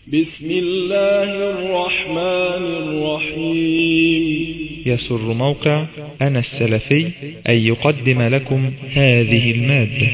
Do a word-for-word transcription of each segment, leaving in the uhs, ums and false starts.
بسم الله الرحمن الرحيم. يسر موقع أنا السلفي أن يقدم لكم هذه المادة.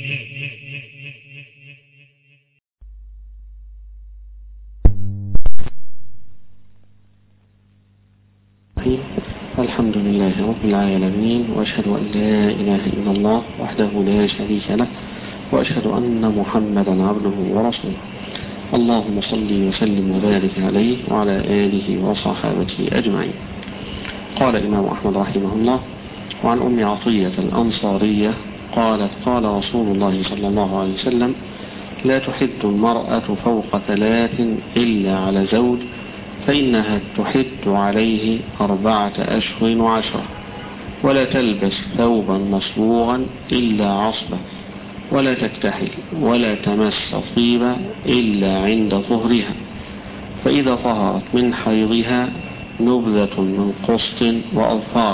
الحمد لله رب العالمين، وأشهد أن لا إله إلا الله وحده لا شريك له، وأشهد أن محمدا عبده ورسوله. اللهم صل وسلم وبارك عليه وعلى آله وصحابته أجمعين. قال الإمام أحمد رحمه الله: وعن أم عطية الأنصارية قالت: قال رسول الله صلى الله عليه وسلم: لا تحد المرأة فوق ثلاث إلا على زوج، فإنها تحد عليه أربعة أشهر وعشرة، ولا تلبس ثوبا مصبوغا إلا عصبة، ولا تكتحل، ولا تمس طيبا إلا عند طهرها، فإذا طهرت من حيضها نبذة من قسط وأظفار.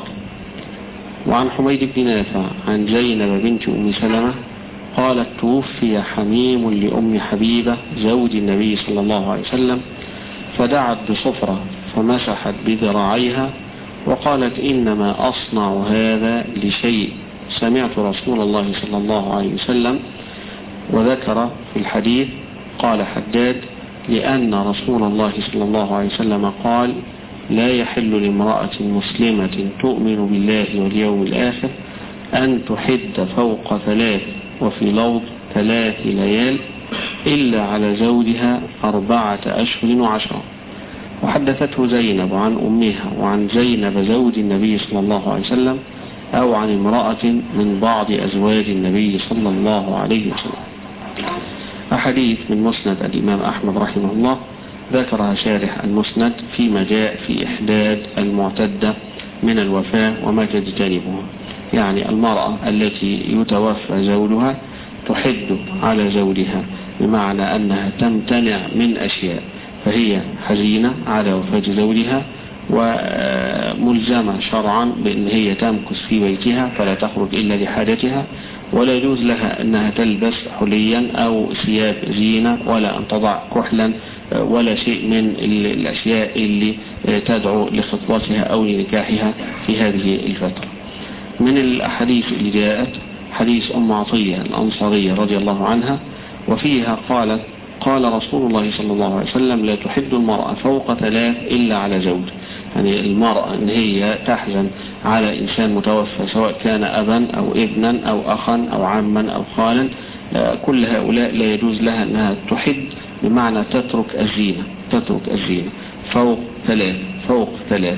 وعن حميد بن نافع عن زينب بنت أم سلمة قالت: توفي حميم لأم حبيبة زوج النبي صلى الله عليه وسلم، فدعت بصفرة فمسحت بذراعيها وقالت: إنما أصنع هذا لشيء سمعت رسول الله صلى الله عليه وسلم. وذكر في الحديث قال حداد: لأن رسول الله صلى الله عليه وسلم قال: لا يحل لامرأة مسلمة تؤمن بالله واليوم الآخر أن تحد فوق ثلاث، وفي لوض ثلاث ليال، إلا على زوجها أربعة أشهر وعشرة. وحدثته زينب عن أمها وعن زينب زوج النبي صلى الله عليه وسلم، أو عن امرأة من بعض أزواج النبي صلى الله عليه وسلم. أحاديث من مسند الإمام أحمد رحمه الله ذكرها شارح المسند فيما جاء في إحداد المعتدة من الوفاة وما تجتنبها. يعني المرأة التي يتوفى زوجها تحد على زوجها، بمعنى أنها تمتنع من أشياء، فهي حزينة على وفاة زوجها وملزمة شرعا بأن هي تمكث في بيتها فلا تخرج إلا لحاجتها، ولا يجوز لها أنها تلبس حليا أو ثياب زينة، ولا أن تضع كحلا، ولا شيء من الأشياء اللي تدعو لخطبتها أو لنكاحها في هذه الفترة. من الأحاديث اللي جاءت حديث أم عطية الأنصارية رضي الله عنها، وفيها قالت: قال رسول الله صلى الله عليه وسلم: لا تحد المرأة فوق ثلاث إلا على زوج. يعني المرأة أن هي تحزن على إنسان متوفى، سواء كان أبا أو ابنا أو أخا أو عما أو خالا، كل هؤلاء لا يجوز لها أنها تحد، بمعنى تترك الزينة تترك الزينة فوق ثلاث فوق ثلاث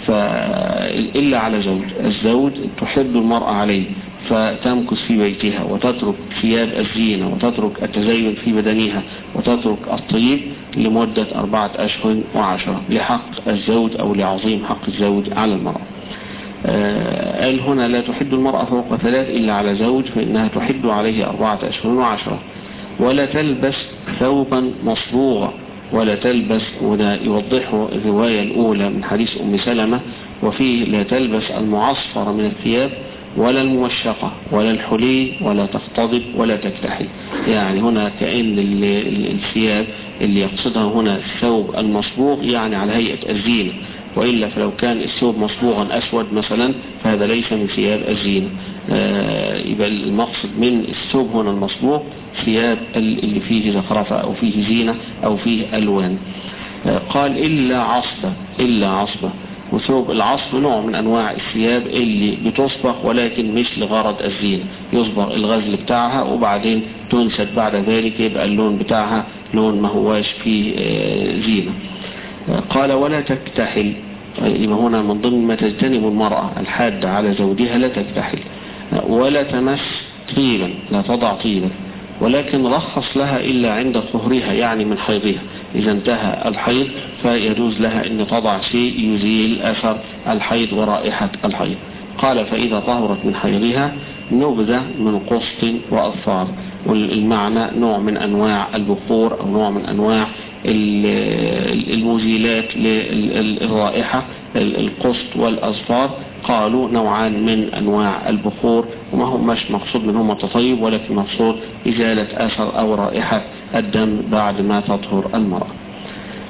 فإلا على زوج. الزوج تحد المرأة عليه فتمكث في بيتها وتترك ثياب الزينة وتترك التزين في بدنها وتترك الطيب لمدة أربعة أشهر وعشرة لحق الزوج أو لعظيم حق الزوج على المرأة. آه قال هنا: لا تحد المرأة فوق ثلاث إلا على زوج، فإنها تحد عليه أربعة أشهر وعشرة، ولا تلبس ثوبا مصبوغا، ولا تلبس، وده يوضحه الرواية الأولى من حديث أم سلمة، وفيه: لا تلبس المعصفر من الثياب، ولا الموشقة، ولا الحلي، ولا تختضب، ولا تكتحل. يعني هنا كأن الثياب اللي يقصدها هنا الثوب المصبوغ يعني على هيئة الزينة، وإلا فلو كان الثوب مصبوغا أسود مثلا فهذا ليس من ثياب الزينة. آه يبقى المقصد من الثوب هنا المصبوغ ثياب اللي فيه زخرفة أو فيه زينة أو فيه ألوان. آه قال: إلا عصبة إلا عصبة. وثوب العصب نوع من أنواع الثياب اللي بتصبغ، ولكن مش لغرض الزينة، يصبغ الغزل بتاعها وبعدين تنسد بعد ذلك، يبقى اللون بتاعها لون ما هواش فيه زينة. قال: ولا تكتحل. يبقى هنا من ضمن ما تجتنب المرأة الحادة على زوجها لا تكتحل، ولا تمس طيبا، لا تضع طيبا، ولكن رخص لها إلا عند طهرها، يعني من حيضها. إذا انتهى الحيض فيجوز لها أن تضع شيء يزيل أثر الحيض ورائحة الحيض. قال: فإذا طهرت من حيضها نبذة من قسط وأظفار. والمعنى نوع من أنواع البخور أو نوع من أنواع المزيلات للرائحة، القسط والأظفار. قالوا نوعان من أنواع البخور، وما هو مش مقصود منهم التطيب، ولكن مقصود إزالة أثر أو رائحة الدم بعد ما تطهر المرأة.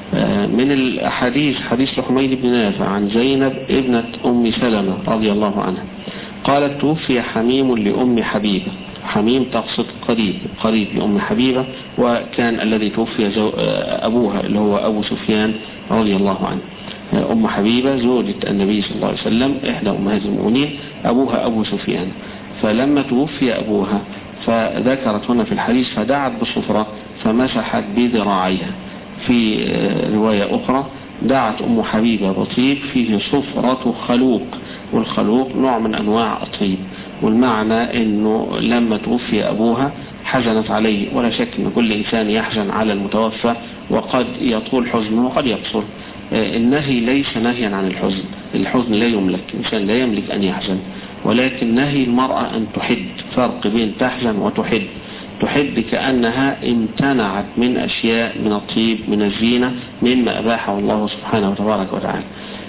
من الأحاديث حديث حميد بن نافع عن زينب ابنة أم سلمة رضي الله عنها قالت توفي حميم لأم حبيبة. حميم تقصد قريب قريب لأم حبيبة، وكان الذي توفي أبوها اللي هو أبو سفيان رضي الله عنه. أم حبيبة زوجة النبي صلى الله عليه وسلم إحدى أمهات المؤمنين، أبوها أبو سفيان. فلما توفي أبوها فذكرت هنا في الحديث فدعت بصفرة فمسحت بذراعيها. في رواية أخرى دعت أم حبيبة بطيب فيه صفرة خلوق، والخلوق نوع من أنواع الطيب، والمعنى أنه لما توفي أبوها حزنت عليه. ولا شك أن كل إنسان يحزن على المتوفى، وقد يطول حزنه وقد يقصر. النهي ليس نهيا عن الحزن، الحزن لا يملك، الإنسان لا يملك أن يحزن، ولكن نهي المرأة أن تحد. فرق بين تحزن وتحد. تحد كأنها امتنعت من أشياء من الطيب من الزينة مما أباحه الله سبحانه وتبارك وتعالى.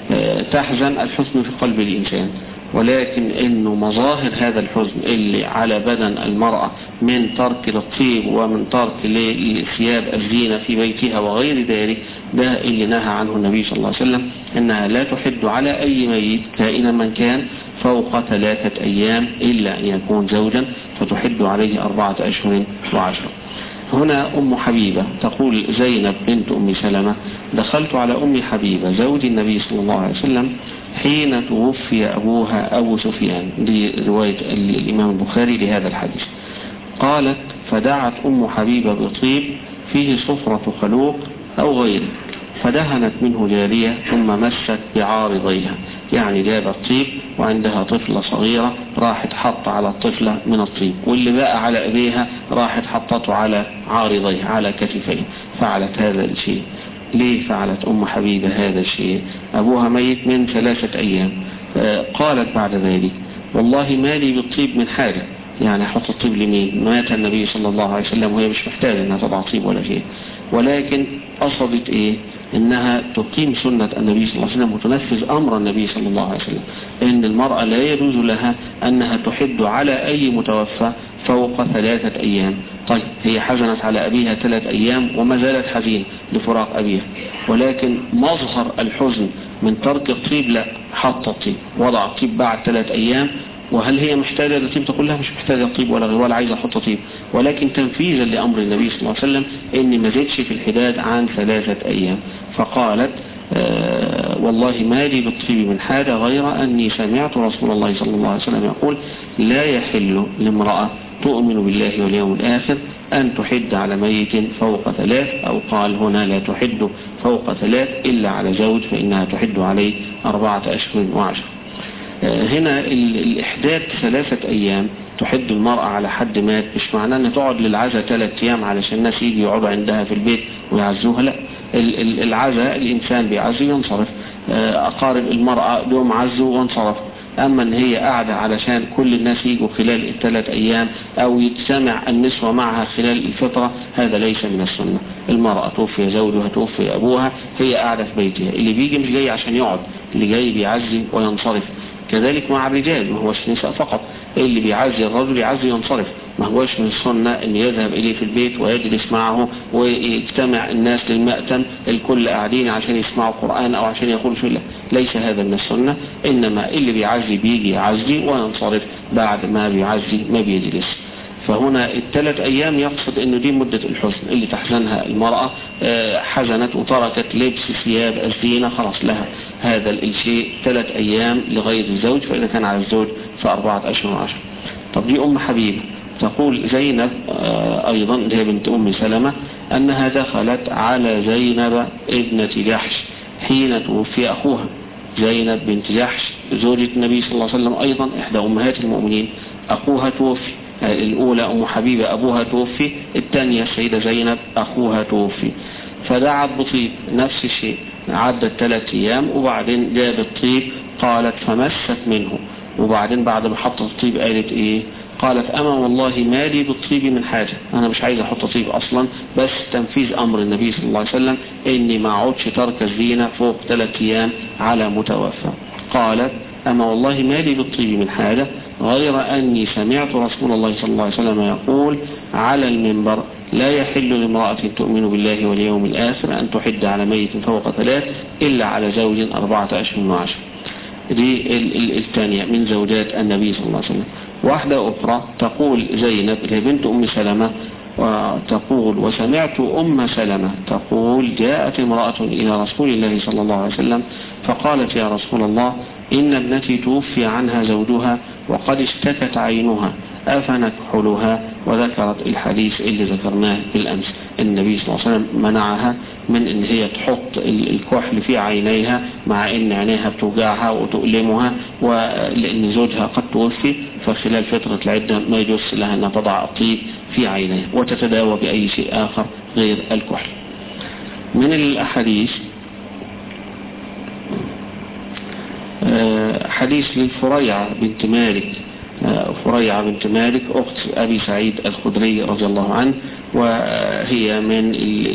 تحزن الحزن في قلب الإنسان، ولكن إنه مظاهر هذا الحزن اللي على بدن المرأة من ترك للطيب ومن ترك لثياب الزينة في بيتها وغير ذلك، ده اللي نهى عنه النبي صلى الله عليه وسلم، إنها لا تحد على أي ميت كائنا من كان فوق ثلاثة أيام إلا أن يكون زوجا، فتحد عليه أربعة أشهر وعشرة. هنا أم حبيبة تقول زينب بنت أم سلمة دخلت على أم حبيبة زوج النبي صلى الله عليه وسلم حين توفي أبوها أبو سفيان. دي رواية الإمام البخاري لهذا الحديث. قالت فدعت أم حبيبة بطيب فيه صفرة خلوق أو غيره، فدهنت منه جارية ثم مست بعارضيها، يعني جابت طيب وعندها طفلة صغيرة راحت حط على الطفلة من الطيب، واللي بقى على ايديها راحت حطته على عارضيها على كتفيه. فعلت هذا الشيء. ليه فعلت أم حبيبة هذا الشيء؟ أبوها ميت من ثلاثة أيام. قالت بعد ذلك والله ما لي بالطيب من حاجة، يعني حط الطيب لمين؟ مات النبي صلى الله عليه وسلم وهي مش محتاجة انها تضع طيب ولا شيء، ولكن قصدت ايه؟ انها تقيم سنة النبي صلى الله عليه وسلم وتنفذ امر النبي صلى الله عليه وسلم، ان المرأة لا يجوز لها انها تحد على اي متوفى فوق ثلاثة ايام. طيب هي حزنت على ابيها ثلاث ايام وما زالت حزين لفراق ابيها، ولكن مظهر الحزن من ترك الطيب لا، حط الطيب وضع الطيب بعد ثلاث ايام. وهل هي محتاجة لطيب؟ تقول لها مش محتاجة طيب ولا غير ولا عايزة احط طيب، ولكن تنفيذا لأمر النبي صلى الله عليه وسلم إني ما زدش في الحداد عن ثلاثة أيام. فقالت آه والله ما لي بالطيب من حاجة غير أني سمعت رسول الله صلى الله عليه وسلم يقول لا يحل لامرأة تؤمن بالله واليوم الآخر أن تحد على ميت فوق ثلاث، أو قال هنا لا تحد فوق ثلاث إلا على زوج فإنها تحد عليه أربعة أشهر وعشر. هنا الإحداد ثلاثة أيام تحد المرأة على حد مات، مش معناه أن تقعد للعزاء ثلاثة أيام علشان الناس يجي يقعدوا عندها في البيت ويعزوها، لا. العزاء الإنسان بيعزي وينصرف، أقارب المرأة لهم عزوا وانصرف. أما أن هي قاعدة علشان كل الناس يجوا خلال الثلاث أيام أو يتسمع النسوة معها خلال الفترة، هذا ليس من السنة. المرأة توفي زوجها توفي أبوها، هي قاعدة في بيتها، اللي بيجي مش جاي عشان يقعد، اللي جاي بيعزي وينصرف. كذلك مع الرجال، ما هوش نساء فقط، اللي بيعزي الرجل يعزي ينصرف، ما هوش من السنة ان يذهب اليه في البيت ويجلس معه ويجتمع الناس للمأتم الكل قاعدين عشان يسمعوا قرآن او عشان يقولوا شيء، ليس هذا من السنة. انما اللي بيعزي بيجي يعزي وينصرف، بعد ما بيعزي ما بيجلس. فهنا الثلاث أيام يقصد أن دي مدة الحزن اللي تحزنها المرأة، حزنت وتركت لبس ثياب الزينة، خلاص لها هذا الشيء ثلاث أيام لغير الزوج، فإذا كان على الزوج فأربعة أشهر وعشر. طب دي أم حبيبة. تقول زينب أيضا هي بنت أم سلمة أنها دخلت على زينب ابنة جحش حين توفي أخوها. زينب بنت جحش زوجة النبي صلى الله عليه وسلم أيضا إحدى أمهات المؤمنين، أخوها توفي. الأولى أم حبيبة أبوها توفي، الثانية السيدة زينب أخوها توفي. فدعت بطيب نفس الشيء، عدت ثلاث أيام وبعدين جابت طيب. قالت فمست منه، وبعدين بعد ما حطت الطيب قالت إيه؟ قالت أما والله ما لي بالطيب من حاجة، أنا مش عايزة أحط طيب أصلا، بس تنفيذ أمر النبي صلى الله عليه وسلم إني ما عودش ترك الزينة فوق ثلاث أيام على متوفى. قالت أما والله ما لي بالطيب من حاجة غير أني سمعت رسول الله صلى الله عليه وسلم يقول على المنبر لا يحل لامرأة تؤمن بالله واليوم الآخر أن تحد على ميت فوق ثلاث إلا على زوج أربعة أشهر وعشر. دي الثانية من زوجات النبي صلى الله عليه وسلم. واحدة أخرى تقول زينب هي بنت أم سلمة وتقول وسمعت أم سلمة تقول جاءت امرأة إلى رسول الله صلى الله عليه وسلم فقالت يا رسول الله إن ابنتي توفي عنها زوجها وقد اشتكت عينها أفنكحلها، وذكرت الحديث اللي ذكرناه بالأمس. النبي صلى الله عليه وسلم منعها من ان هي تحط الكحل في عينيها مع ان عينيها بتوجعها وتؤلمها، ولان زوجها قد توفي فخلال فترة العدة ما يجوز لها ان تضع الطيب في عينيها وتتداوى بأي شيء آخر غير الكحل. من الأحاديث حديث لفريعة بنت مالك فريعة بنت مالك أخت أبي سعيد الخدري رضي الله عنه، وهي من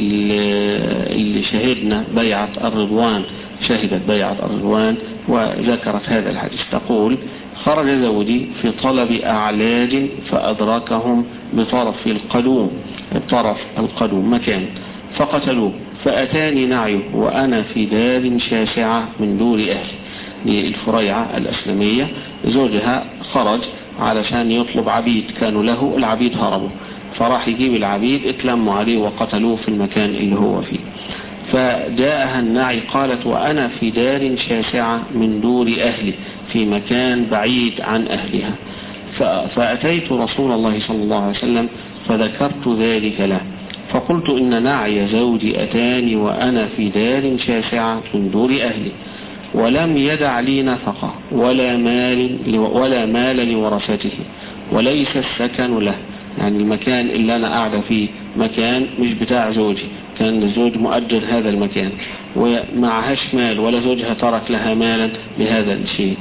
اللي شهدنا بيعة الرضوان، شهدت بيعة الرضوان وذكرت هذا الحديث. تقول خرج زوجي في طلب أعلاج فأدركهم بطرف القدوم طرف القدوم مكان فقتلوه، فأتاني نعيه وأنا في دار شاسعة من دور أهلي. للفريعة الأسلمية زوجها خرج علشان يطلب عبيد كانوا له، العبيد هربوا فراح يجيب العبيد اتلموا عليه وقتلوه في المكان اللي هو فيه. فجاءها النعي قالت وأنا في دار شاسعة من دور أهلي في مكان بعيد عن أهلها، فأتيت رسول الله صلى الله عليه وسلم فذكرت ذلك له فقلت إن نعي زوجي أتاني وأنا في دار شاسعة من دور أهلي ولم يدع لي نفقة ولا مال ولا مال لورثته وليس السكن له، يعني المكان اللي أنا قاعدة فيه مكان مش بتاع زوجي، كان الزوج مؤجر هذا المكان ومعهاش مال ولا زوجها ترك لها مالا لهذا الشيء،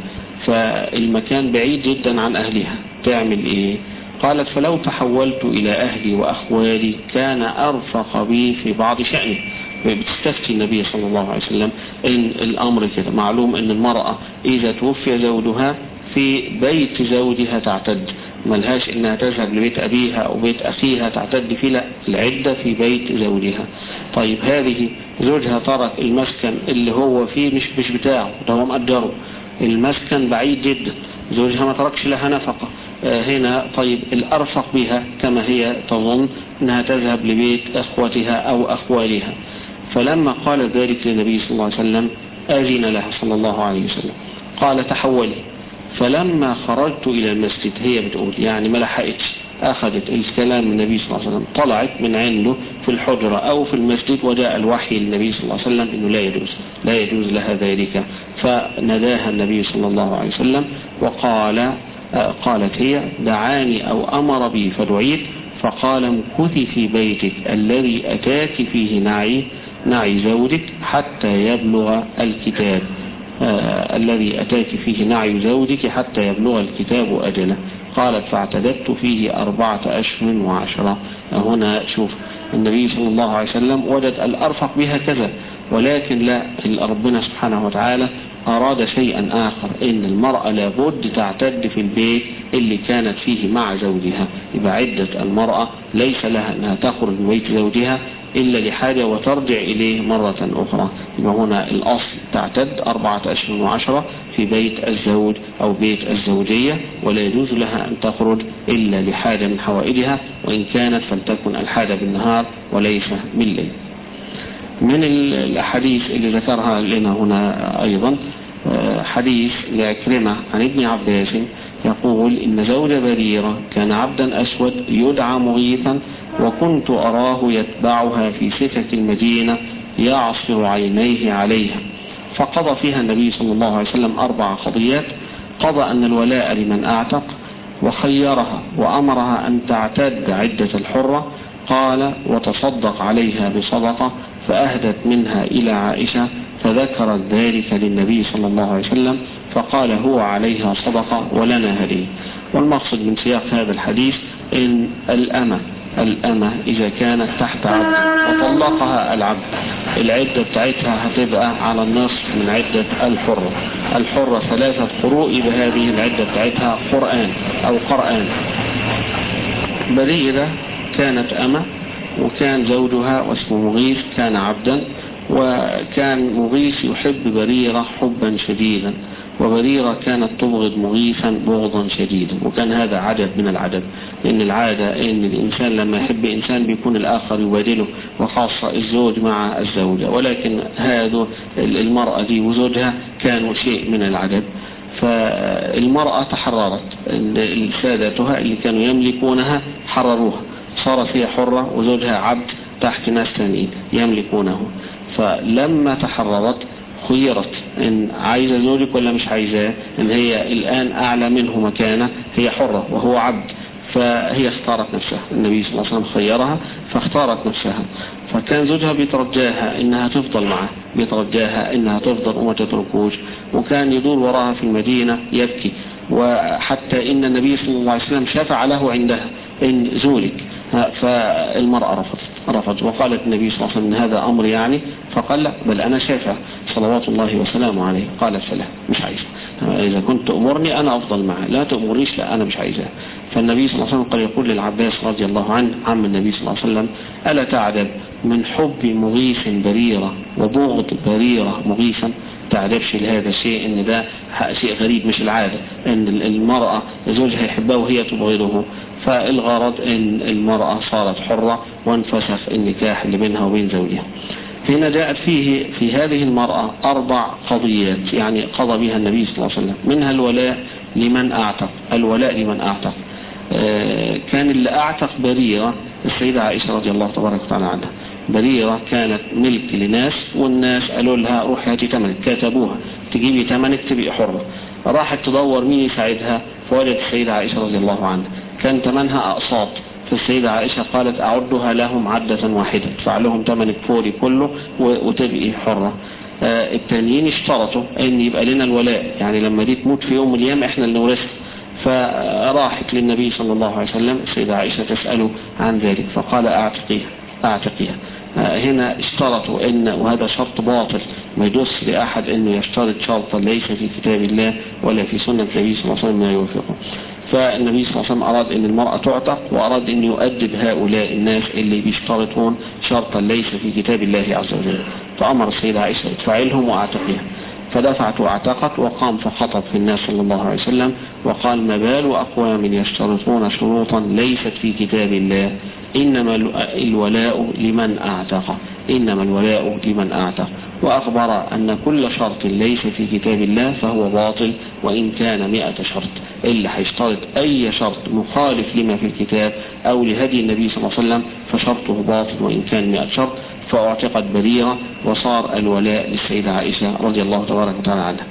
فالمكان بعيد جدا عن أهلها، تعمل إيه؟ قالت فلو تحولت إلى أهلي وأخوالي كان أرفق بي في بعض شأني. بتستفتي النبي صلى الله عليه وسلم إن الأمر كده. معلوم أن المرأة إذا توفي زوجها في بيت زوجها تعتد، ملهاش إنها تذهب لبيت أبيها أو بيت أخيها تعتد فيه، لا، العدة في بيت زوجها. طيب هذه زوجها ترك المسكن اللي هو فيه مش مش بتاعه، ده هو مأجره، المسكن بعيد جدا، زوجها ما تركش لها نفقة هنا. طيب الأرفق بها كما هي تظن أنها تذهب لبيت أخوتها أو أخوالها. فلما قال ذلك للنبي صلى الله عليه وسلم أذن لها صلى الله عليه وسلم قال تحولي. فلما خرجت إلى المسجد، هي بتقول يعني ما لحقتش، أخذت الكلام من النبي صلى الله عليه وسلم، طلعت من عنده في الحجرة أو في المسجد وجاء الوحي للنبي صلى الله عليه وسلم إنه لا يجوز لا يجوز لها ذلك. فنداها النبي صلى الله عليه وسلم وقال قالت هي دعاني أو أمر بي فدعيت فقال امكثي في بيتك الذي أتاك فيه نعي نعي زوجك حتى يبلغ الكتاب آه الذي أتاك فيه نعي زوجك حتى يبلغ الكتاب أجله. قالت فاعتددت فيه أربعة أشهر وعشرة. هنا شوف النبي صلى الله عليه وسلم وجد الأرفق بها كذا، ولكن لا، ربنا سبحانه وتعالى أراد شيئا آخر، إن المرأة لابد تعتد في البيت اللي كانت فيه مع زوجها. يبقى عدة المرأة ليس لها أنها تخرج من بيت زوجها إلا لحاجة وترجع إليه مرة أخرى. يبقى هنا الأصل تعتد أربعة أشهر وعشرة في بيت الزوج أو بيت الزوجية، ولا يجوز لها أن تخرج إلا لحاجة من حوائجها، وإن كانت فلتكن الحاجة بالنهار وليس بالليل. من الأحاديث اللي ذكرها لنا هنا أيضا حديث لعكرمة عن ابن عباس يقول إن زوج بريرة كان عبدا أسود يدعى مغيثا، وكنت أراه يتبعها في سكك المدينة يعصر عينيه عليها، فقضى فيها النبي صلى الله عليه وسلم أربع قضيات. قضى أن الولاء لمن أعتق، وخيرها وأمرها أن تعتد عدة الحرة، قال وتصدق عليها بصدقة، فأهدت منها إلى عائشة فذكرت ذلك للنبي صلى الله عليه وسلم فقال هو عليها صدقة ولنا هدية. والمقصد من سياق هذا الحديث إن الأمة الأمة إذا كانت تحت عبد وطلقها العبد العدة بتاعتها هتبقى على النصف من عدة الحرة. الحرة ثلاثة قروء، بهذه العدة بتاعتها قرآن أو قرآن. بريرة كانت أمة وكان زوجها واسمه مغيث كان عبدا، وكان مغيث يحب بريرة حبا شديدا، وبريرة كانت تبغض مغيثا بغضا شديدا. وكان هذا عدد من العدد، لأن العادة إن الإنسان لما يحب إنسان بيكون الآخر يبادله، وخاصة الزوج مع الزوجة، ولكن هذا المرأة دي وزوجها كانوا شيء من العدد. فالمرأة تحررت، سادتها اللي كانوا يملكونها حرروها، صارت هي حرة وزوجها عبد تحت ناس ثانيين يملكونه. فلما تحررت خيرت ان عايزة زوجك ولا مش عايزاه، ان هي الآن أعلى منه مكانة، هي حرة وهو عبد، فهي اختارت نفسها. النبي صلى الله عليه وسلم خيرها فاختارت نفسها. فكان زوجها بيترجاها انها تفضل معه، بيترجاها انها تفضل وما تتركوش، وكان يدور وراها في المدينة يبكي، وحتى ان النبي صلى الله عليه وسلم شفع له عندها ان زولك. فالمرأة رفضت رفض وقالت النبي صلى الله عليه وسلم هذا أمر يعني، فقال لا، بل أنا شافع صلوات الله وسلامه عليه. قالت فلا، مش عايزة، إذا كنت تأمرني أنا أفضل معه، لا تأمريش، لا أنا مش عايزة. فالنبي صلى الله عليه وسلم قال يقول للعباس رضي الله عنه عم النبي صلى الله عليه وسلم: ألا تعجب من حب مغيث بريرة وبغض بريرة مغيثا؟ تعجبش لهذا الشيء، ان ده شيء غريب مش العادة ان المرأة زوجها يحبها وهي تبغضه. فالغرض ان المرأة صارت حرة وانفسخ النكاح اللي بينها وبين زوجها. هنا جاءت فيه في هذه المرأة أربع قضيات يعني قضى بها النبي صلى الله عليه وسلم، منها الولاء لمن أعتق. الولاء لمن أعتق كان اللي أعتق بريرة السيدة عائشة رضي الله تبارك وتعالى عنها. بريرة كانت ملك لناس، والناس قالوا لها روحي هاتي تمنك، كاتبوها تجيبي تمنك تبقي حرة. راحت تدور مين يساعدها، فوجدت السيدة عائشة رضي الله عنها كان تمنها أقساط. فالسيدة عائشة قالت أعدها لهم عدة واحدة، ادفع لهم تمنك فوري كله وتبقي حرة. آه التانيين اشترطوا ان يبقى لنا الولاء، يعني لما دي تموت في يوم من الايام احنا اللي نورثها. فراحت للنبي صلى الله عليه وسلم السيدة عائشة تسأله عن ذلك، فقال اعتقيها اعتقيها. هنا اشترطوا ان، وهذا شرط باطل ما يدوس لأحد انه يشترط شرطا ليس في كتاب الله ولا في سنة النبي صلى الله عليه وسلم ما يوافقه. فالنبي صلى الله عليه وسلم أراد ان المرأة تعتق، وأراد ان يؤدب هؤلاء الناس اللي بيشترطون شرطا ليس في كتاب الله عز وجل. فأمر السيدة عائشة ادفعي لهم واعتقيها، فدفعت واعتقت، وقام فخطب في الناس صلى الله عليه وسلم وقال: ما بال أقوام يشترطون شروطا ليست في كتاب الله، إنما الولاء لمن أعتق، إنما الولاء لمن أعتق. وأخبر أن كل شرط ليس في كتاب الله فهو باطل وإن كان مئة شرط. اللي هيشترط أي شرط مخالف لما في الكتاب أو لهدي النبي صلى الله عليه وسلم فشرطه باطل وإن كان مئة شرط. فاعتقت بريرة وصار الولاء للسيدة عائشة رضي الله تبارك وتعالى عنها.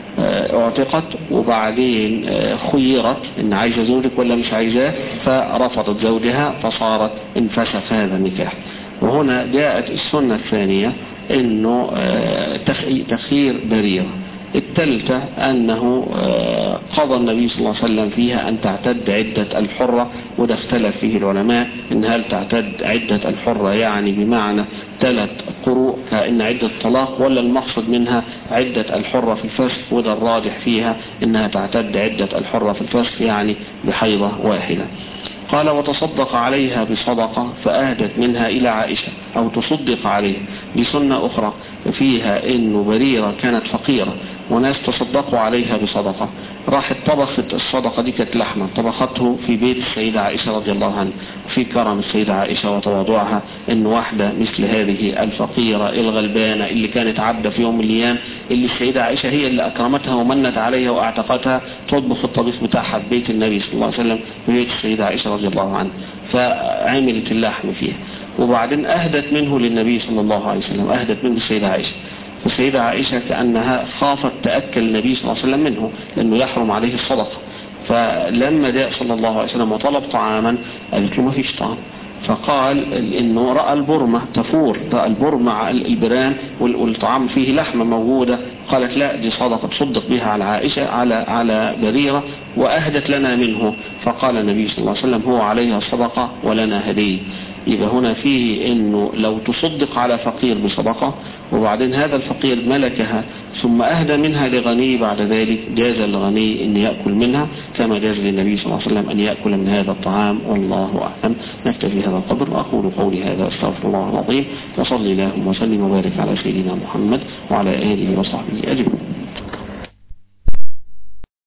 اعتقت وبعدين خيرت ان عايزة زوجك ولا مش عايزاه، فرفضت زوجها فصارت انفسخ هذا النكاح. وهنا جاءت السنة الثانية انه تخيير بريرة. الثالثة أنه قضى النبي صلى الله عليه وسلم فيها أن تعتد عدة الحرة، وده اختلف فيه العلماء إن هل تعتد عدة الحرة يعني بمعنى ثلاث قروء كأن عدة طلاق، ولا المقصد منها عدة الحرة في الفسخ، وده الراجح فيها إنها تعتد عدة الحرة في الفسخ يعني بحيضة واحدة. قال: وتصدق عليها بصدقة فأهدت منها إلى عائشة، أو تصدق عليها بسنة أخرى فيها إنه بريرة كانت فقيرة وناس تصدقوا عليها بصدقة، راحت طبخت الصدقة دي كانت لحمة، طبخته في بيت السيدة عائشة رضي الله عنها. في كرم السيدة عائشة وتواضعها إن واحدة مثل هذه الفقيرة الغلبانة اللي كانت عبدة في يوم من الأيام، اللي السيدة عائشة هي اللي أكرمتها ومنت عليها وأعتقتها، تطبخ الطبيخ بتاعها في بيت النبي صلى الله عليه وسلم في بيت السيدة عائشة رضي الله عنها، فعملت اللحم فيها. وبعدين أهدت منه للنبي صلى الله عليه وسلم، أهدت منه السيدة عائشة. فالسيدة عائشة كأنها خافت تأكل النبي صلى الله عليه وسلم منه لأنه يحرم عليه الصدقة. فلما جاء صلى الله عليه وسلم وطلب طعاما قالت له ما فيش طعام، فقال إنه رأى البرمة تفور، رأى البرمة مع البرام والطعام فيه لحمة موجودة. قالت لا، دي صدقة تصدق بها على عائشة على على بريرة وأهدت لنا منه. فقال النبي صلى الله عليه وسلم هو عليها صدقة ولنا هدية. يبقى هنا فيه انه لو تصدق على فقير بصدقة وبعدين هذا الفقير ملكها ثم اهدى منها لغني بعد ذلك، جاز للغني ان يأكل منها كما جاز للنبي صلى الله عليه وسلم ان يأكل من هذا الطعام. والله اعلم. نكتفي هذا القدر واقول قولي هذا استغفر الله العظيم، وصلي اللهم وسلم وبارك على سيدنا محمد وعلى اله وصحبه اجمعين.